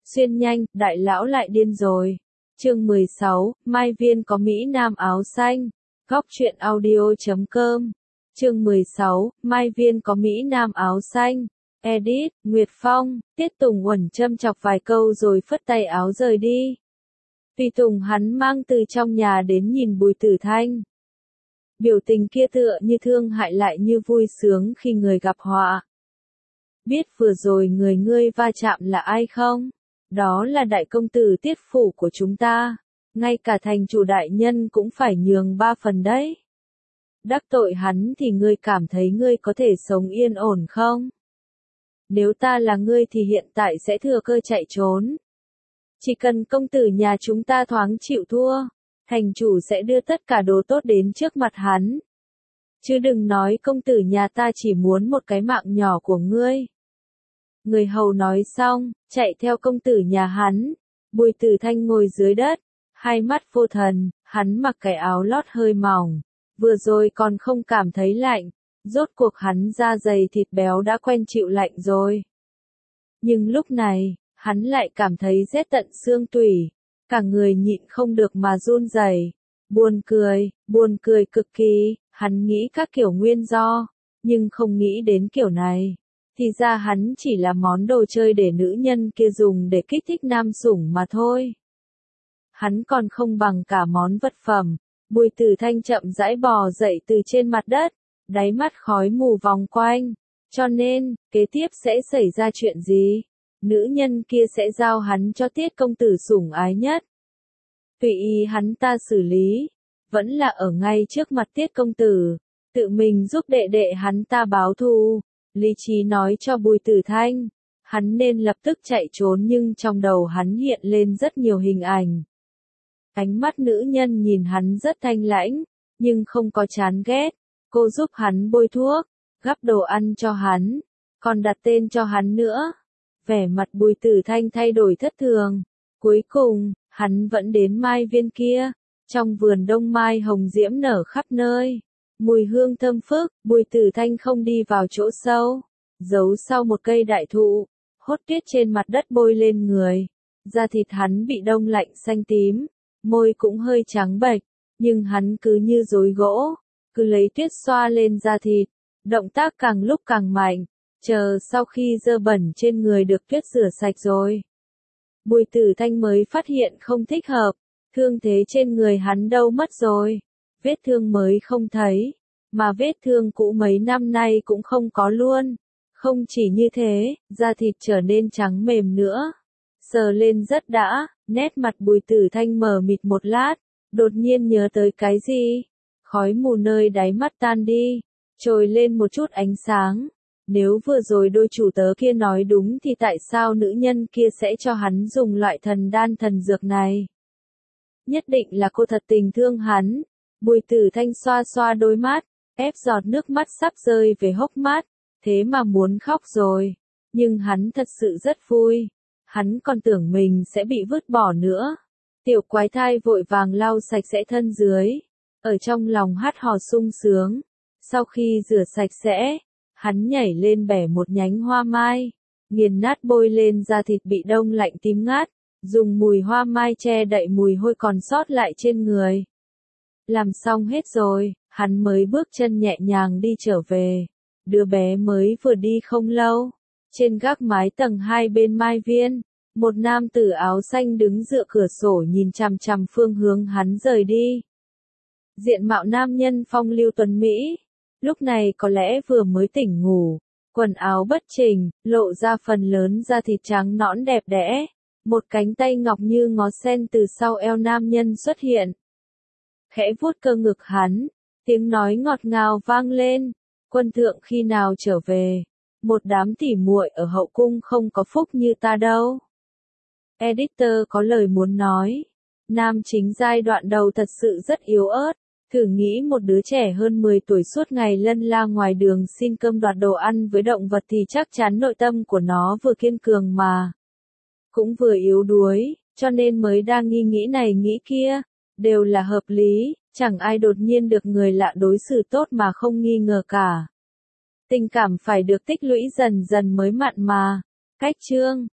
Xuyên nhanh, đại lão lại điên rồi. Chương 16, Mai Viên có Mỹ Nam áo xanh. Góc truyện audio.com. Chương 16, Mai Viên có Mỹ Nam áo xanh. Edit, Nguyệt Phong. Tiết Tùng Uẩn châm chọc vài câu rồi phất tay áo rời đi. Tùy Tùng hắn mang từ trong nhà đến nhìn Bùi Tử Thanh. Biểu tình kia tựa như thương hại lại như vui sướng khi người gặp họa. Biết vừa rồi người ngươi va chạm là ai không? Đó là đại công tử Tiết phủ của chúng ta. Ngay cả thành chủ đại nhân cũng phải nhường 3 phần đấy. Đắc tội hắn thì ngươi cảm thấy ngươi có thể sống yên ổn không? Nếu ta là ngươi thì hiện tại sẽ thừa cơ chạy trốn. Chỉ cần công tử nhà chúng ta thoáng chịu thua, thành chủ sẽ đưa tất cả đồ tốt đến trước mặt hắn. Chứ đừng nói công tử nhà ta chỉ muốn một cái mạng nhỏ của ngươi. Người hầu nói xong, chạy theo công tử nhà hắn. Bùi Tử Thanh ngồi dưới đất, hai mắt vô thần, hắn mặc cái áo lót hơi mỏng. Vừa rồi còn không cảm thấy lạnh, rốt cuộc hắn da dày thịt béo đã quen chịu lạnh rồi. Nhưng lúc này, hắn lại cảm thấy rét tận xương tủy, cả người nhịn không được mà run rẩy. Buồn cười cực kỳ, hắn nghĩ các kiểu nguyên do, nhưng không nghĩ đến kiểu này. Thì ra hắn chỉ là món đồ chơi để nữ nhân kia dùng để kích thích nam sủng mà thôi. Hắn còn không bằng cả món vật phẩm. Bùi Tử Thanh chậm rãi bò dậy từ trên mặt đất, đáy mắt khói mù vòng quanh. Cho nên, kế tiếp sẽ xảy ra chuyện gì? Nữ nhân kia sẽ giao hắn cho Tiết công tử sủng ái nhất. Tùy ý hắn ta xử lý, vẫn là ở ngay trước mặt Tiết công tử, tự mình giúp đệ đệ hắn ta báo thù. Lý trí nói cho Bùi Tử Thanh, hắn nên lập tức chạy trốn nhưng trong đầu hắn hiện lên rất nhiều hình ảnh. Ánh mắt nữ nhân nhìn hắn rất thanh lãnh, nhưng không có chán ghét. Cô giúp hắn bôi thuốc, gắp đồ ăn cho hắn, còn đặt tên cho hắn nữa. Vẻ mặt Bùi Tử Thanh thay đổi thất thường. Cuối cùng, hắn vẫn đến Mai Viên kia. Trong vườn đông mai hồng diễm nở khắp nơi. Mùi hương thơm phức, Bùi Tử Thanh không đi vào chỗ sâu. Giấu sau một cây đại thụ, hốt tuyết trên mặt đất bôi lên người. Da thịt hắn bị đông lạnh xanh tím, môi cũng hơi trắng bệch, nhưng hắn cứ như rối gỗ, cứ lấy tuyết xoa lên da thịt. Động tác càng lúc càng mạnh, chờ sau khi dơ bẩn trên người được tuyết rửa sạch rồi. Bùi Tử Thanh mới phát hiện không thích hợp, thương thế trên người hắn đâu mất rồi. Vết thương mới không thấy, mà vết thương cũ mấy năm nay cũng không có luôn. Không chỉ như thế, da thịt trở nên trắng mềm nữa. Sờ lên rất đã, nét mặt Bùi Tử Thanh mờ mịt một lát, đột nhiên nhớ tới cái gì. Khói mù nơi đáy mắt tan đi, trồi lên một chút ánh sáng. Nếu vừa rồi đôi chủ tớ kia nói đúng thì tại sao nữ nhân kia sẽ cho hắn dùng loại thần đan thần dược này? Nhất định là cô thật tình thương hắn. Bùi Tử Thanh xoa xoa đôi mắt, ép giọt nước mắt sắp rơi về hốc mắt, thế mà muốn khóc rồi. Nhưng hắn thật sự rất vui. Hắn còn tưởng mình sẽ bị vứt bỏ nữa. Tiểu quái thai vội vàng lau sạch sẽ thân dưới, ở trong lòng hát hò sung sướng. Sau khi rửa sạch sẽ, hắn nhảy lên bẻ một nhánh hoa mai, nghiền nát bôi lên da thịt bị đông lạnh tím ngát, dùng mùi hoa mai che đậy mùi hôi còn sót lại trên người. Làm xong hết rồi, hắn mới bước chân nhẹ nhàng đi trở về. Đứa bé mới vừa đi không lâu. Trên gác mái tầng 2 bên Mai Viên, một nam tử áo xanh đứng dựa cửa sổ nhìn chằm chằm phương hướng hắn rời đi. Diện mạo nam nhân phong lưu tuấn Mỹ, lúc này có lẽ vừa mới tỉnh ngủ, quần áo bất chỉnh, lộ ra phần lớn da thịt trắng nõn đẹp đẽ. Một cánh tay ngọc như ngó sen từ sau eo nam nhân xuất hiện. Khẽ vuốt cơ ngực hắn, tiếng nói ngọt ngào vang lên, quân thượng khi nào trở về, một đám tỉ muội ở hậu cung không có phúc như ta đâu. Editor có lời muốn nói, nam chính giai đoạn đầu thật sự rất yếu ớt, thử nghĩ một đứa trẻ hơn 10 tuổi suốt ngày lân la ngoài đường xin cơm đoạt đồ ăn với động vật thì chắc chắn nội tâm của nó vừa kiên cường mà cũng vừa yếu đuối, cho nên mới đang nghĩ này nghĩ kia. Đều là hợp lý, chẳng ai đột nhiên được người lạ đối xử tốt mà không nghi ngờ cả. Tình cảm phải được tích lũy dần dần mới mặn mà. Cách chương